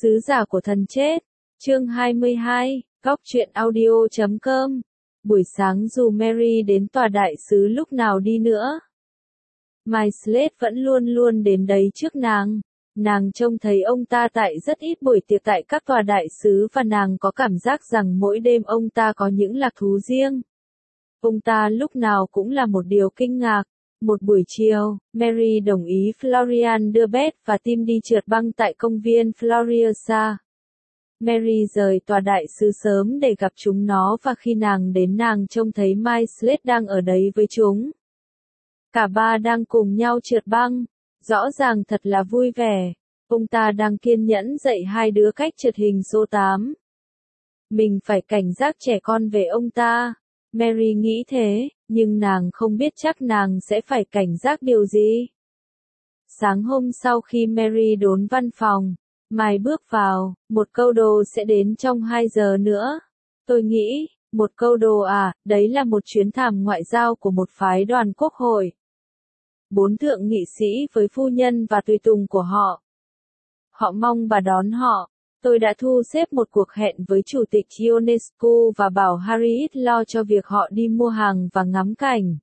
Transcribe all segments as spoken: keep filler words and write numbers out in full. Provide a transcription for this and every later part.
Sứ giả của thần chết. Chương hai mươi hai, góc truyện audio chấm com. Buổi sáng dù Mary đến tòa đại sứ lúc nào đi nữa, My Slade vẫn luôn luôn đến đấy trước nàng. Nàng trông thấy ông ta tại rất ít buổi tiệc tại các tòa đại sứ và nàng có cảm giác rằng mỗi đêm ông ta có những lạc thú riêng. Ông ta lúc nào cũng là một điều kinh ngạc. Một buổi chiều, Mary đồng ý Florian đưa Beth và Tim đi trượt băng tại công viên Floriosa. Mary rời tòa đại sứ sớm để gặp chúng nó và khi nàng đến nàng trông thấy My Slade đang ở đấy với chúng. Cả ba đang cùng nhau trượt băng, rõ ràng thật là vui vẻ. Ông ta đang kiên nhẫn dạy hai đứa cách trượt hình số tám. Mình phải cảnh giác trẻ con về ông ta. Mary nghĩ thế, nhưng nàng không biết chắc nàng sẽ phải cảnh giác điều gì. Sáng hôm sau khi Mary đốn văn phòng, Mai bước vào, một câu đồ sẽ đến trong hai giờ nữa. Tôi nghĩ, một câu đồ à, đấy là một chuyến thăm ngoại giao của một phái đoàn quốc hội. Bốn thượng nghị sĩ với phu nhân và tùy tùng của họ. Họ mong bà đón họ. Tôi đã thu xếp một cuộc hẹn với Chủ tịch Ionescu và bảo Harriet lo cho việc họ đi mua hàng và ngắm cảnh.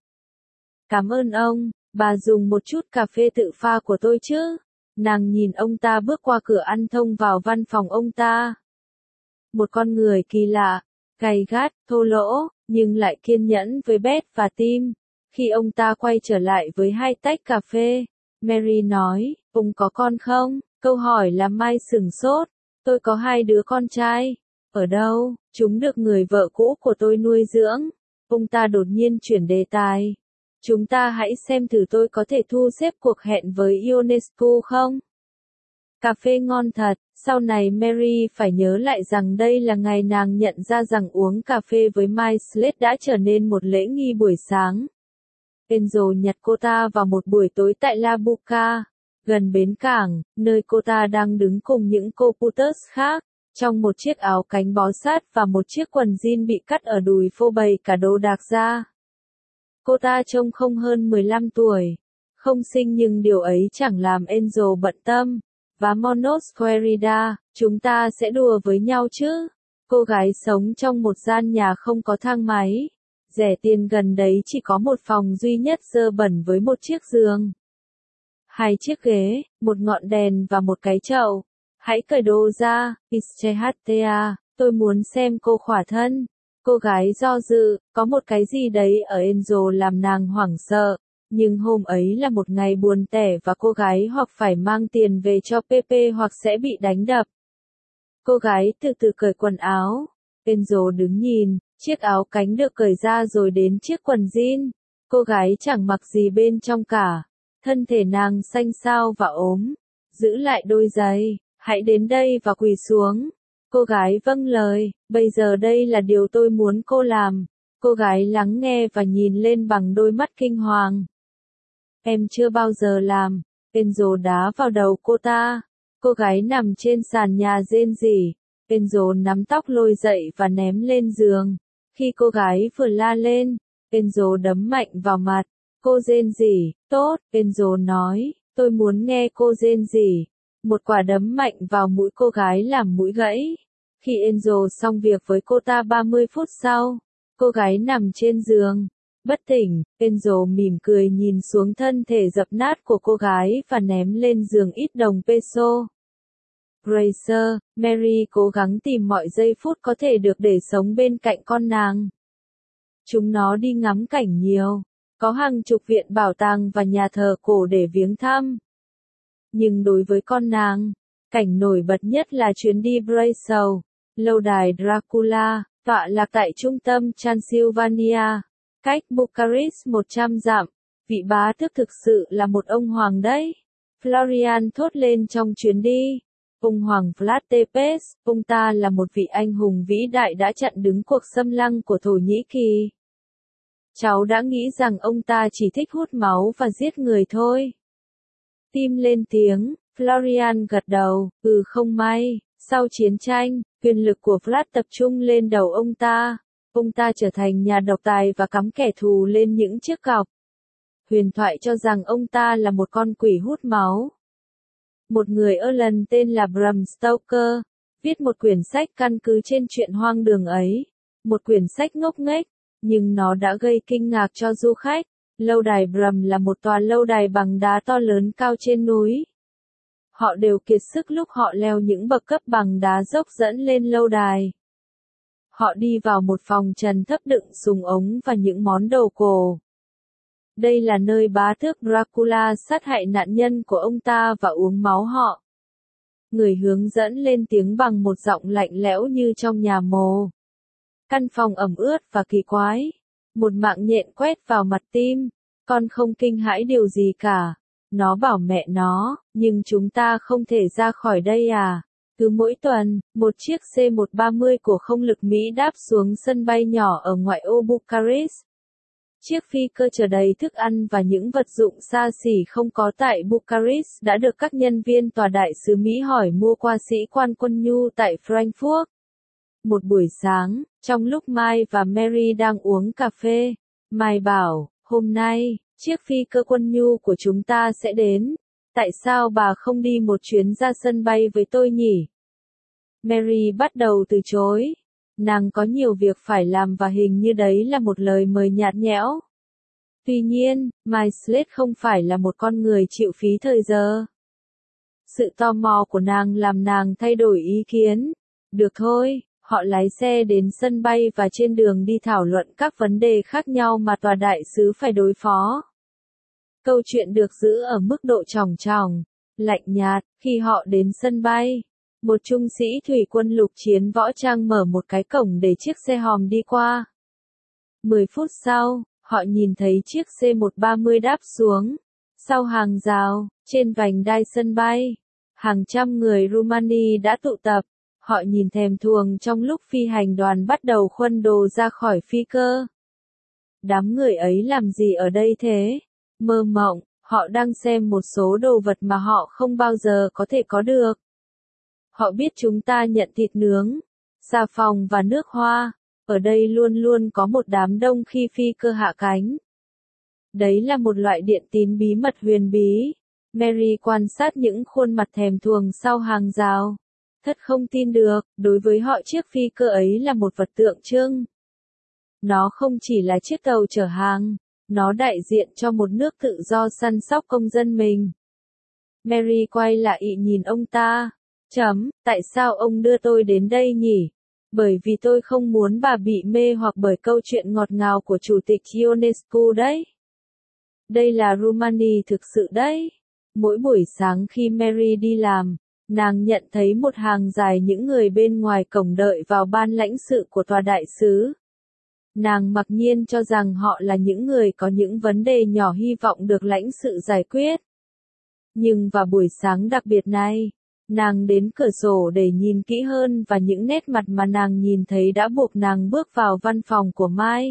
Cảm ơn ông, bà dùng một chút cà phê tự pha của tôi chứ. Nàng nhìn ông ta bước qua cửa ăn thông vào văn phòng ông ta. Một con người kỳ lạ, gay gắt, thô lỗ, nhưng lại kiên nhẫn với Beth và Tim. Khi ông ta quay trở lại với hai tách cà phê, Mary nói, ông có con không? Câu hỏi làm Mai sửng sốt. Tôi có hai đứa con trai. Ở đâu? Chúng được người vợ cũ của tôi nuôi dưỡng. Ông ta đột nhiên chuyển đề tài. Chúng ta hãy xem thử tôi có thể thu xếp cuộc hẹn với Ionescu không? Cà phê ngon thật. Sau này Mary phải nhớ lại rằng đây là ngày nàng nhận ra rằng uống cà phê với My Slade đã trở nên một lễ nghi buổi sáng. Enzo nhặt cô ta vào một buổi tối tại La Buca, gần bến cảng, nơi cô ta đang đứng cùng những cô Putters khác, trong một chiếc áo cánh bó sát và một chiếc quần jean bị cắt ở đùi phô bày cả đồ đạc ra. Cô ta trông không hơn mười lăm tuổi, không xinh nhưng điều ấy chẳng làm Enzo bận tâm. Và Monos Querida, chúng ta sẽ đùa với nhau chứ? Cô gái sống trong một gian nhà không có thang máy. Rẻ tiền gần đấy chỉ có một phòng duy nhất dơ bẩn với một chiếc giường, hai chiếc ghế, một ngọn đèn và một cái chậu. Hãy cởi đồ ra, Ischehtea, tôi muốn xem cô khỏa thân. Cô gái do dự, có một cái gì đấy ở Enzo làm nàng hoảng sợ. Nhưng hôm ấy là một ngày buồn tẻ và cô gái hoặc phải mang tiền về cho Pepe hoặc sẽ bị đánh đập. Cô gái từ từ cởi quần áo. Enzo đứng nhìn, chiếc áo cánh được cởi ra rồi đến chiếc quần jean. Cô gái chẳng mặc gì bên trong cả. Thân thể nàng xanh xao và ốm. Giữ lại đôi giày, hãy đến đây và quỳ xuống. Cô gái vâng lời, bây giờ đây là điều tôi muốn cô làm. Cô gái lắng nghe và nhìn lên bằng đôi mắt kinh hoàng. Em chưa bao giờ làm. Enzo đá vào đầu cô ta. Cô gái nằm trên sàn nhà rên rỉ. Enzo nắm tóc lôi dậy và ném lên giường. Khi cô gái vừa la lên, Enzo đấm mạnh vào mặt. Cô rên rỉ, tốt, Enzo nói, tôi muốn nghe cô rên rỉ. Một quả đấm mạnh vào mũi cô gái làm mũi gãy. Khi Enzo xong việc với cô ta ba mươi phút sau, cô gái nằm trên giường, bất tỉnh. Enzo mỉm cười nhìn xuống thân thể dập nát của cô gái và ném lên giường ít đồng peso. Gracer, Mary cố gắng tìm mọi giây phút có thể được để sống bên cạnh con nàng. Chúng nó đi ngắm cảnh nhiều. Có hàng chục viện bảo tàng và nhà thờ cổ để viếng thăm. Nhưng đối với con nàng, cảnh nổi bật nhất là chuyến đi Breslau, lâu đài Dracula, tọa lạc tại trung tâm Transylvania, cách Bucharest một trăm dặm. Vị bá tước thực sự là một ông hoàng đấy. Florian thốt lên trong chuyến đi. Ông hoàng Vlad Tepes, ông ta là một vị anh hùng vĩ đại đã chặn đứng cuộc xâm lăng của Thổ Nhĩ Kỳ. Cháu đã nghĩ rằng ông ta chỉ thích hút máu và giết người thôi. Tim lên tiếng, Florian gật đầu, ừ không may, sau chiến tranh, quyền lực của Vlad tập trung lên đầu ông ta. Ông ta trở thành nhà độc tài và cắm kẻ thù lên những chiếc cọc. Huyền thoại cho rằng ông ta là một con quỷ hút máu. Một người Ireland tên là Bram Stoker, viết một quyển sách căn cứ trên chuyện hoang đường ấy. Một quyển sách ngốc nghếch, nhưng nó đã gây kinh ngạc cho du khách. Lâu đài Bram là một tòa lâu đài bằng đá to lớn cao trên núi. Họ đều kiệt sức lúc họ leo những bậc cấp bằng đá dốc dẫn lên lâu đài. Họ đi vào một phòng trần thấp đựng súng ống và những món đồ cổ. Đây là nơi bá tước Dracula sát hại nạn nhân của ông ta và uống máu họ. Người hướng dẫn lên tiếng bằng một giọng lạnh lẽo như trong nhà mồ. Căn phòng ẩm ướt và kỳ quái. Một mạng nhện quét vào mặt Tim. Con không kinh hãi điều gì cả. Nó bảo mẹ nó, nhưng chúng ta không thể ra khỏi đây à? Cứ mỗi tuần, một chiếc C một ba mươi của không lực Mỹ đáp xuống sân bay nhỏ ở ngoại ô Bucharest. Chiếc phi cơ chở đầy thức ăn và những vật dụng xa xỉ không có tại Bucharest đã được các nhân viên tòa đại sứ Mỹ hỏi mua qua sĩ quan quân nhu tại Frankfurt. Một buổi sáng, trong lúc Mai và Mary đang uống cà phê, Mai bảo, hôm nay, chiếc phi cơ quân nhu của chúng ta sẽ đến. Tại sao bà không đi một chuyến ra sân bay với tôi nhỉ? Mary bắt đầu từ chối. Nàng có nhiều việc phải làm và hình như đấy là một lời mời nhạt nhẽo. Tuy nhiên, Mai Slade không phải là một con người chịu phí thời giờ. Sự tò mò của nàng làm nàng thay đổi ý kiến. Được thôi, họ lái xe đến sân bay và trên đường đi thảo luận các vấn đề khác nhau mà tòa đại sứ phải đối phó. Câu chuyện được giữ ở mức độ tròng tròng, lạnh nhạt. Khi họ đến sân bay, một trung sĩ thủy quân lục chiến võ trang mở một cái cổng để chiếc xe hòm đi qua. Mười phút sau, họ nhìn thấy chiếc C một ba mươi đáp xuống. Sau hàng rào, trên vành đai sân bay, hàng trăm người Rumani đã tụ tập. Họ nhìn thèm thuồng trong lúc phi hành đoàn bắt đầu khuân đồ ra khỏi phi cơ. Đám người ấy làm gì ở đây thế? Mơ mộng, họ đang xem một số đồ vật mà họ không bao giờ có thể có được. Họ biết chúng ta nhận thịt nướng, xà phòng và nước hoa. Ở đây luôn luôn có một đám đông khi phi cơ hạ cánh. Đấy là một loại điện tín bí mật huyền bí. Mary quan sát những khuôn mặt thèm thuồng sau hàng rào. Thật không tin được, đối với họ chiếc phi cơ ấy là một vật tượng trưng. Nó không chỉ là chiếc tàu chở hàng, nó đại diện cho một nước tự do săn sóc công dân mình. Mary quay lại nhìn ông ta. Chấm, tại sao ông đưa tôi đến đây nhỉ? Bởi vì tôi không muốn bà bị mê hoặc bởi câu chuyện ngọt ngào của Chủ tịch Ionescu đấy. Đây là Rumani thực sự đấy. Mỗi buổi sáng khi Mary đi làm, nàng nhận thấy một hàng dài những người bên ngoài cổng đợi vào ban lãnh sự của tòa đại sứ. Nàng mặc nhiên cho rằng họ là những người có những vấn đề nhỏ hy vọng được lãnh sự giải quyết. Nhưng vào buổi sáng đặc biệt này, nàng đến cửa sổ để nhìn kỹ hơn và những nét mặt mà nàng nhìn thấy đã buộc nàng bước vào văn phòng của Mai.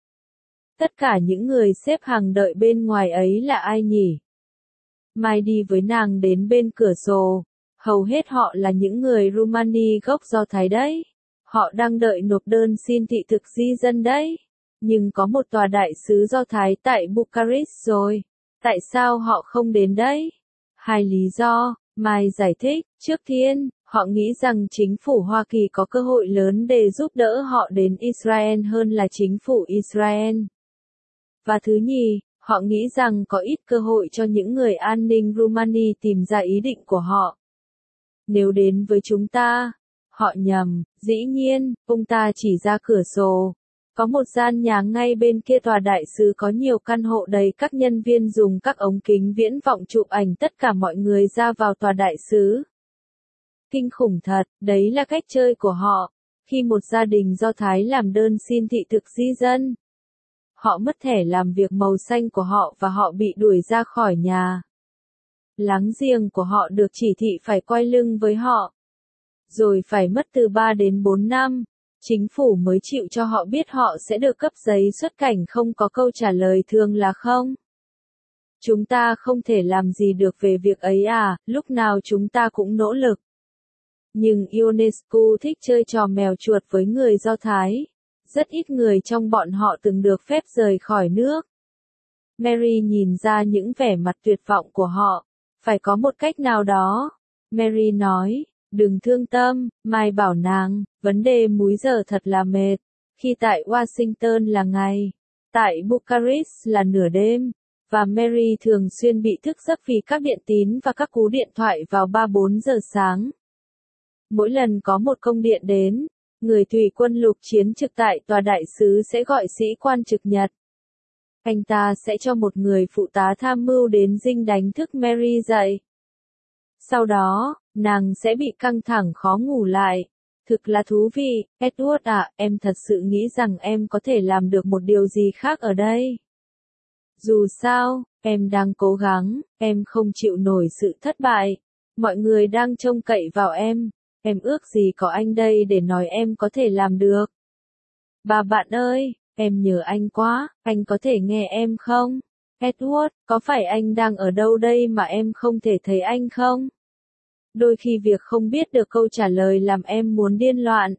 Tất cả những người xếp hàng đợi bên ngoài ấy là ai nhỉ? Mai đi với nàng đến bên cửa sổ. Hầu hết họ là những người Rumani gốc Do Thái đấy. Họ đang đợi nộp đơn xin thị thực di dân đấy. Nhưng có một tòa đại sứ Do Thái tại Bucharest rồi. Tại sao họ không đến đấy? Hai lý do, Mai giải thích. Trước tiên, họ nghĩ rằng chính phủ Hoa Kỳ có cơ hội lớn để giúp đỡ họ đến Israel hơn là chính phủ Israel. Và thứ nhì, họ nghĩ rằng có ít cơ hội cho những người an ninh Rumani tìm ra ý định của họ. Nếu đến với chúng ta, họ nhầm, dĩ nhiên, ông ta chỉ ra cửa sổ. Có một gian nhà ngay bên kia tòa đại sứ có nhiều căn hộ đầy các nhân viên dùng các ống kính viễn vọng chụp ảnh tất cả mọi người ra vào tòa đại sứ. Kinh khủng thật, đấy là cách chơi của họ. Khi một gia đình Do Thái làm đơn xin thị thực di dân, họ mất thẻ làm việc màu xanh của họ và họ bị đuổi ra khỏi nhà. Láng giềng của họ được chỉ thị phải quay lưng với họ. Rồi phải mất từ ba đến bốn năm, chính phủ mới chịu cho họ biết họ sẽ được cấp giấy xuất cảnh. Không có câu trả lời thường là không. Chúng ta không thể làm gì được về việc ấy à, lúc nào chúng ta cũng nỗ lực. Nhưng Ionescu thích chơi trò mèo chuột với người Do Thái. Rất ít người trong bọn họ từng được phép rời khỏi nước. Mary nhìn ra những vẻ mặt tuyệt vọng của họ. Phải có một cách nào đó. Mary nói, đừng thương tâm, Mai bảo nàng, vấn đề múi giờ thật là mệt. Khi tại Washington là ngày, tại Bucharest là nửa đêm, và Mary thường xuyên bị thức giấc vì các điện tín và các cú điện thoại vào ba bốn giờ sáng. Mỗi lần có một công điện đến, người thủy quân lục chiến trực tại tòa đại sứ sẽ gọi sĩ quan trực nhật. Anh ta sẽ cho một người phụ tá tham mưu đến dinh đánh thức Mary dậy. Sau đó, nàng sẽ bị căng thẳng khó ngủ lại. Thực là thú vị, Edward ạ, em thật sự nghĩ rằng em có thể làm được một điều gì khác ở đây. Dù sao, em đang cố gắng, em không chịu nổi sự thất bại. Mọi người đang trông cậy vào em, em ước gì có anh đây để nói em có thể làm được. Bà bạn ơi, em nhớ anh quá, anh có thể nghe em không? Edward, có phải anh đang ở đâu đây mà em không thể thấy anh không? Đôi khi việc không biết được câu trả lời làm em muốn điên loạn.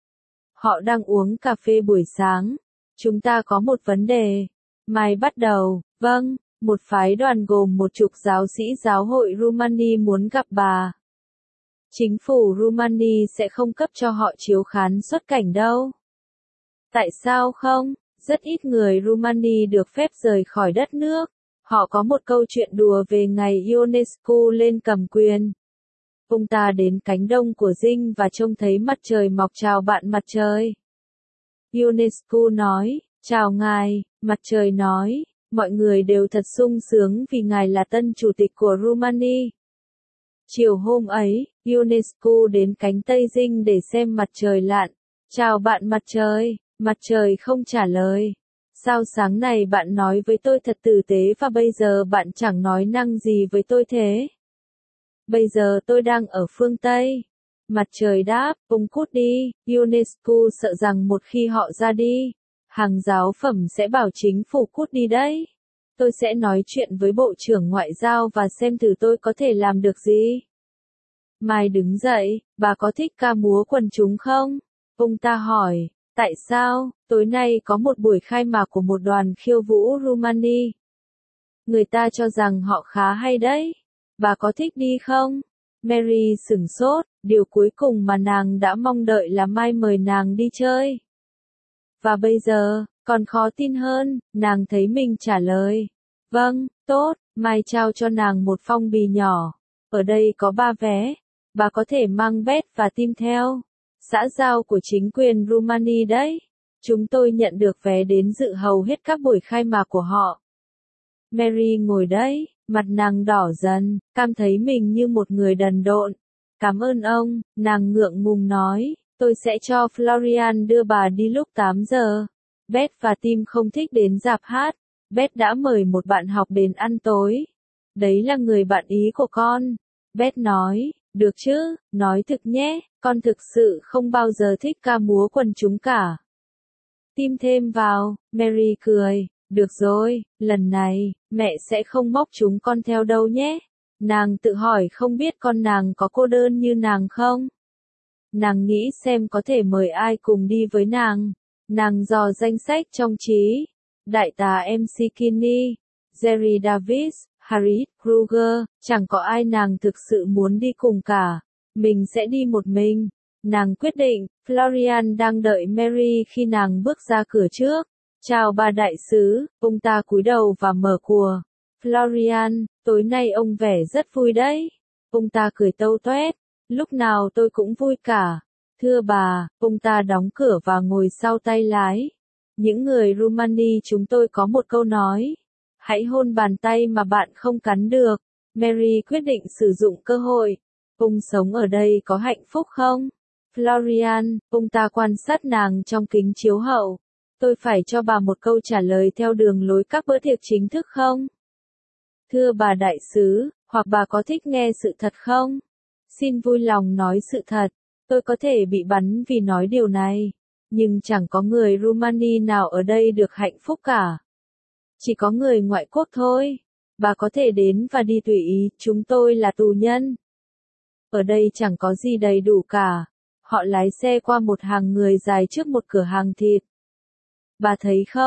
Họ đang uống cà phê buổi sáng. Chúng ta có một vấn đề. Mai bắt đầu, vâng, một phái đoàn gồm một chục giáo sĩ giáo hội Rumani muốn gặp bà. Chính phủ Rumani sẽ không cấp cho họ chiếu khán xuất cảnh đâu. Tại sao không? Rất ít người Rumani được phép rời khỏi đất nước. Họ có một câu chuyện đùa về ngày Ionescu lên cầm quyền. Ông ta đến cánh đông của dinh và trông thấy mặt trời mọc chào bạn mặt trời. Ionescu nói, chào ngài, mặt trời nói, mọi người đều thật sung sướng vì ngài là tân chủ tịch của Rumani. Chiều hôm ấy, Ionescu đến cánh tây dinh để xem mặt trời lặn. Chào bạn mặt trời, mặt trời không trả lời. Sao sáng này bạn nói với tôi thật tử tế và bây giờ bạn chẳng nói năng gì với tôi thế? Bây giờ tôi đang ở phương Tây. Mặt trời đáp, ông cút đi. Ionescu sợ rằng một khi họ ra đi, hàng giáo phẩm sẽ bảo chính phủ cút đi đấy. Tôi sẽ nói chuyện với Bộ trưởng Ngoại giao và xem thử tôi có thể làm được gì. Mai đứng dậy, bà có thích ca múa quần chúng không? Ông ta hỏi, tại sao? Tối nay có một buổi khai mạc của một đoàn khiêu vũ Rumani. Người ta cho rằng họ khá hay đấy. Bà có thích đi không? Mary sửng sốt, điều cuối cùng mà nàng đã mong đợi là Mai mời nàng đi chơi. Và bây giờ, còn khó tin hơn, nàng thấy mình trả lời. Vâng, tốt, Mai trao cho nàng một phong bì nhỏ. Ở đây có ba vé. Bà có thể mang Beth và Tim theo. Xã giao của chính quyền Rumani đấy. Chúng tôi nhận được vé đến dự hầu hết các buổi khai mạc của họ. Mary ngồi đấy, mặt nàng đỏ dần, cảm thấy mình như một người đần độn. Cảm ơn ông, nàng ngượng ngùng nói, tôi sẽ cho Florian đưa bà đi lúc tám giờ. Beth và Tim không thích đến rạp hát. Beth đã mời một bạn học đến ăn tối. Đấy là người bạn ý của con. Beth nói, được chứ, nói thực nhé, con thực sự không bao giờ thích ca múa quần chúng cả. Tim thêm vào, Mary cười, được rồi, lần này, mẹ sẽ không móc chúng con theo đâu nhé. Nàng tự hỏi không biết con nàng có cô đơn như nàng không? Nàng nghĩ xem có thể mời ai cùng đi với nàng. Nàng dò danh sách trong trí. Đại tá em xê Kinney, Jerry Davis, Harry Kruger, chẳng có ai nàng thực sự muốn đi cùng cả. Mình sẽ đi một mình. Nàng quyết định, Florian đang đợi Mary khi nàng bước ra cửa trước. Chào bà đại sứ, ông ta cúi đầu và mở cùa. Florian, tối nay ông vẻ rất vui đấy. Ông ta cười tâu toét. Lúc nào tôi cũng vui cả. Thưa bà, ông ta đóng cửa và ngồi sau tay lái. Những người Rumani chúng tôi có một câu nói. Hãy hôn bàn tay mà bạn không cắn được. Mary quyết định sử dụng cơ hội. Ông sống ở đây có hạnh phúc không? Florian, ông ta quan sát nàng trong kính chiếu hậu. Tôi phải cho bà một câu trả lời theo đường lối các bữa tiệc chính thức không? Thưa bà đại sứ, hoặc bà có thích nghe sự thật không? Xin vui lòng nói sự thật. Tôi có thể bị bắn vì nói điều này. Nhưng chẳng có người Rumani nào ở đây được hạnh phúc cả. Chỉ có người ngoại quốc thôi. Bà có thể đến và đi tùy ý, chúng tôi là tù nhân. Ở đây chẳng có gì đầy đủ cả. Họ lái xe qua một hàng người dài trước một cửa hàng thịt. Bà thấy không,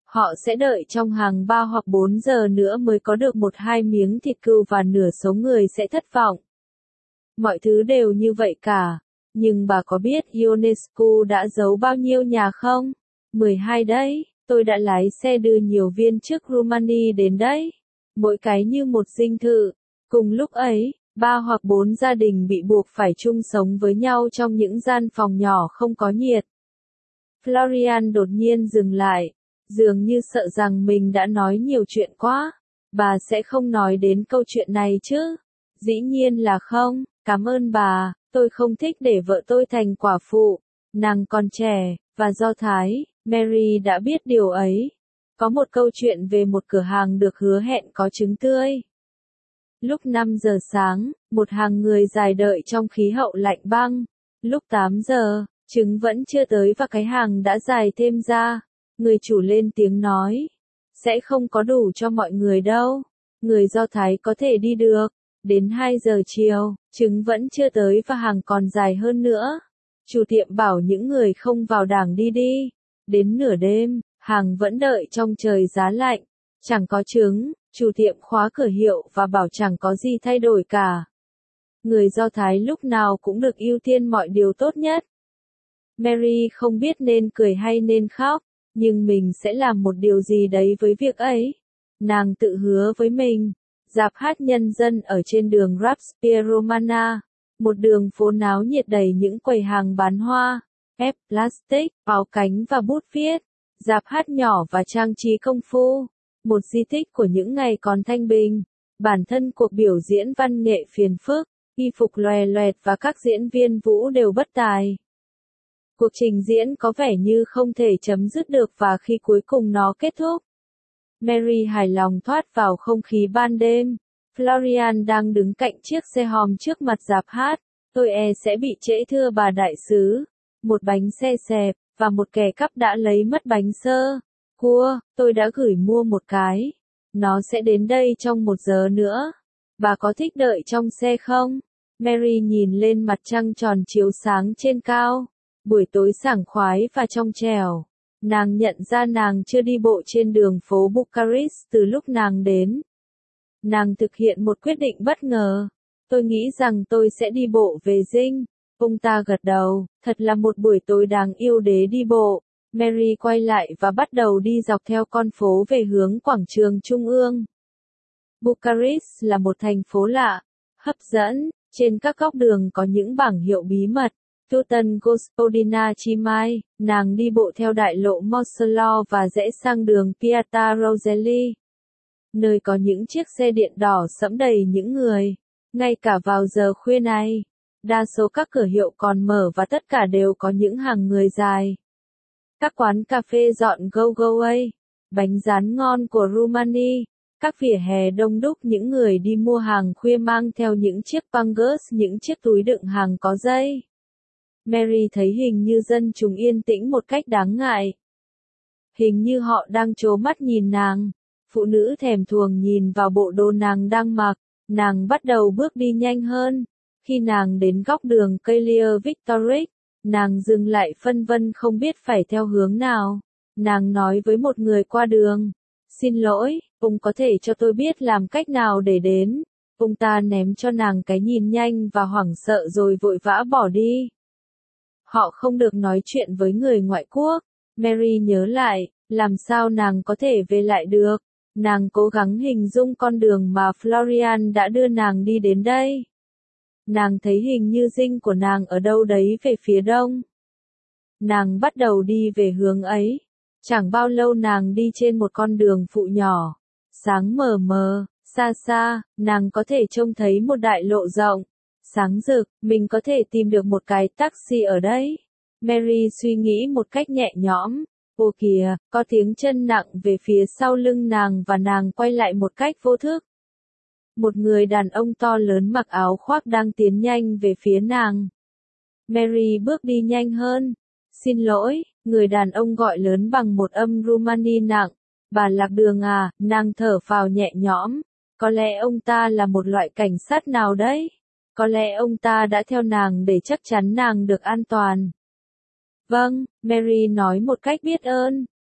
Họ sẽ đợi trong hàng ba hoặc bốn giờ nữa mới có được một hai miếng thịt cừu và nửa số người sẽ thất vọng. Mọi thứ đều như vậy cả. Nhưng bà có biết Ionescu đã giấu bao nhiêu nhà không? mười hai đấy, tôi đã lái xe đưa nhiều viên chức Rumani đến đấy. Mỗi cái như một dinh thự. Cùng lúc ấy, ba hoặc bốn gia đình bị buộc phải chung sống với nhau trong những gian phòng nhỏ không có nhiệt. Florian đột nhiên dừng lại, dường như sợ rằng mình đã nói nhiều chuyện quá. Bà sẽ không nói đến câu chuyện này chứ? Dĩ nhiên là không, cảm ơn bà, tôi không thích để vợ tôi thành quả phụ. Nàng còn trẻ, và Do Thái, Mary đã biết điều ấy. Có một câu chuyện về một cửa hàng được hứa hẹn có trứng tươi. Lúc năm giờ sáng, một hàng người dài đợi trong khí hậu lạnh băng. Lúc tám giờ, trứng vẫn chưa tới và cái hàng đã dài thêm ra. Người chủ lên tiếng nói, sẽ không có đủ cho mọi người đâu. Người Do Thái có thể đi được. Đến hai giờ chiều, trứng vẫn chưa tới và hàng còn dài hơn nữa. Chủ tiệm bảo những người không vào đảng đi đi. Đến nửa đêm, hàng vẫn đợi trong trời giá lạnh. Chẳng có trứng, chủ tiệm khóa cửa hiệu và bảo chẳng có gì thay đổi cả. Người Do Thái lúc nào cũng được ưu tiên mọi điều tốt nhất. Mary không biết nên cười hay nên khóc, nhưng mình sẽ làm một điều gì đấy với việc ấy. Nàng tự hứa với mình. Rạp hát nhân dân ở trên đường Rapspear Romana, một đường phố náo nhiệt đầy những quầy hàng bán hoa, ép plastic, áo cánh và bút viết. Rạp hát nhỏ và trang trí công phu, một di tích của những ngày còn thanh bình. Bản thân cuộc biểu diễn văn nghệ phiền phức, y phục loè loẹt và các diễn viên vũ đều bất tài. Cuộc trình diễn có vẻ như không thể chấm dứt được và khi cuối cùng nó kết thúc, Mary hài lòng thoát vào không khí ban đêm. Florian đang đứng cạnh chiếc xe hòm trước mặt rạp hát. Tôi e sẽ bị trễ thưa bà đại sứ. Một bánh xe xẹp, và một kẻ cắp đã lấy mất bánh sơ. Cua, tôi đã gửi mua một cái. Nó sẽ đến đây trong một giờ nữa. Bà có thích đợi trong xe không? Mary nhìn lên mặt trăng tròn chiếu sáng trên cao. Buổi tối sảng khoái và trong trẻo. Nàng nhận ra nàng chưa đi bộ trên đường phố Bucharest từ lúc nàng đến. Nàng thực hiện một quyết định bất ngờ. Tôi nghĩ rằng tôi sẽ đi bộ về dinh. Ông ta gật đầu, thật là một buổi tối đáng yêu để đi bộ. Mary quay lại và bắt đầu đi dọc theo con phố về hướng quảng trường trung ương. Bucharest là một thành phố lạ, hấp dẫn. Trên các góc đường có những bảng hiệu bí mật. Tutan Gospodina Chimay, nàng đi bộ theo đại lộ Moslo và rẽ sang đường Piazza Roselli, nơi có những chiếc xe điện đỏ sẫm đầy những người. Ngay cả vào giờ khuya này, đa số các cửa hiệu còn mở và tất cả đều có những hàng người dài. Các quán cà phê dọn go go away, bánh rán ngon của Rumani, các vỉa hè đông đúc những người đi mua hàng khuya mang theo những chiếc pangers, những chiếc túi đựng hàng có dây. Mary thấy hình như dân chúng yên tĩnh một cách đáng ngại. Hình như họ đang trố mắt nhìn nàng. Phụ nữ thèm thuồng nhìn vào bộ đồ nàng đang mặc. Nàng bắt đầu bước đi nhanh hơn. Khi nàng đến góc đường Calle Victoric, nàng dừng lại phân vân không biết phải theo hướng nào. Nàng nói với một người qua đường. Xin lỗi, ông có thể cho tôi biết làm cách nào để đến. Ông ta ném cho nàng cái nhìn nhanh và hoảng sợ rồi vội vã bỏ đi. Họ không được nói chuyện với người ngoại quốc. Mary nhớ lại, làm sao nàng có thể về lại được. Nàng cố gắng hình dung con đường mà Florian đã đưa nàng đi đến đây. Nàng thấy hình như dinh của nàng ở đâu đấy về phía đông. Nàng bắt đầu đi về hướng ấy. Chẳng bao lâu nàng đi trên một con đường phụ nhỏ. Sáng mờ mờ, xa xa, nàng có thể trông thấy một đại lộ rộng. Sáng rực, mình có thể tìm được một cái taxi ở đây. Mary suy nghĩ một cách nhẹ nhõm. Ô kìa, có tiếng chân nặng về phía sau lưng nàng và nàng quay lại một cách vô thức. Một người đàn ông to lớn mặc áo khoác đang tiến nhanh về phía nàng. Mary bước đi nhanh hơn. Xin lỗi, người đàn ông gọi lớn bằng một âm Rumani nặng. Bà lạc đường à, nàng thở phào nhẹ nhõm. Có lẽ ông ta là một loại cảnh sát nào đấy. Có lẽ ông ta đã theo nàng để chắc chắn nàng được an toàn. Vâng, Mary nói một cách biết ơn.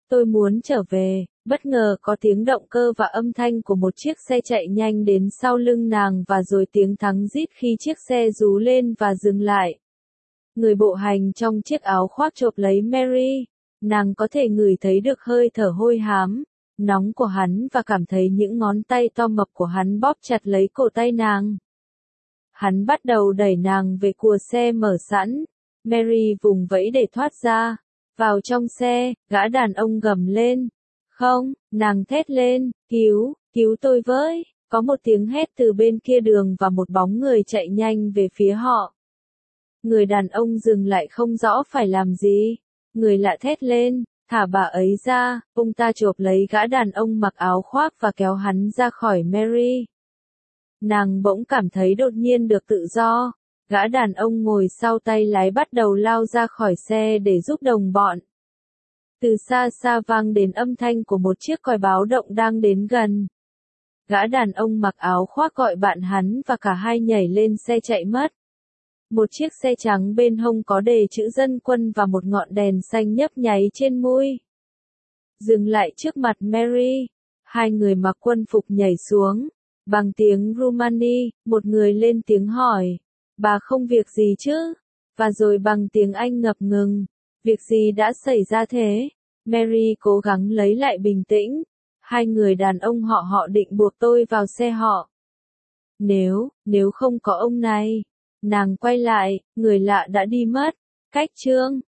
Tôi muốn trở về. Bất ngờ có tiếng động cơ và âm thanh của một chiếc xe chạy nhanh đến sau lưng nàng và rồi tiếng thắng rít khi chiếc xe rú lên và dừng lại. Người bộ hành trong chiếc áo khoác chộp lấy Mary. Nàng có thể ngửi thấy được hơi thở hôi hám, nóng của hắn và cảm thấy những ngón tay to mập của hắn bóp chặt lấy cổ tay nàng. Hắn bắt đầu đẩy nàng về cùa xe mở sẵn. Mary vùng vẫy để thoát ra. Vào trong xe, gã đàn ông gầm lên. Không, nàng thét lên, cứu, cứu tôi với. Có một tiếng hét từ bên kia đường và một bóng người chạy nhanh về phía họ. Người đàn ông dừng lại không rõ phải làm gì. Người lạ thét lên, thả bà ấy ra. Ông ta chộp lấy gã đàn ông mặc áo khoác và kéo hắn ra khỏi Mary. Nàng bỗng cảm thấy đột nhiên được tự do. Gã đàn ông ngồi sau tay lái bắt đầu lao ra khỏi xe để giúp đồng bọn. Từ xa xa vang đến âm thanh của một chiếc còi báo động đang đến gần. Gã đàn ông mặc áo khoác gọi bạn hắn và cả hai nhảy lên xe chạy mất. Một chiếc xe trắng bên hông có đề chữ dân quân và một ngọn đèn xanh nhấp nháy trên mui. Dừng lại trước mặt Mary. Hai người mặc quân phục nhảy xuống. Bằng tiếng Rumani, một người lên tiếng hỏi. Bà không việc gì chứ? Và rồi bằng tiếng Anh ngập ngừng. Việc gì đã xảy ra thế? Mary cố gắng lấy lại bình tĩnh. Hai người đàn ông họ họ định buộc tôi vào xe họ. Nếu, nếu không có ông này. Nàng quay lại, người lạ đã đi mất. Cách chương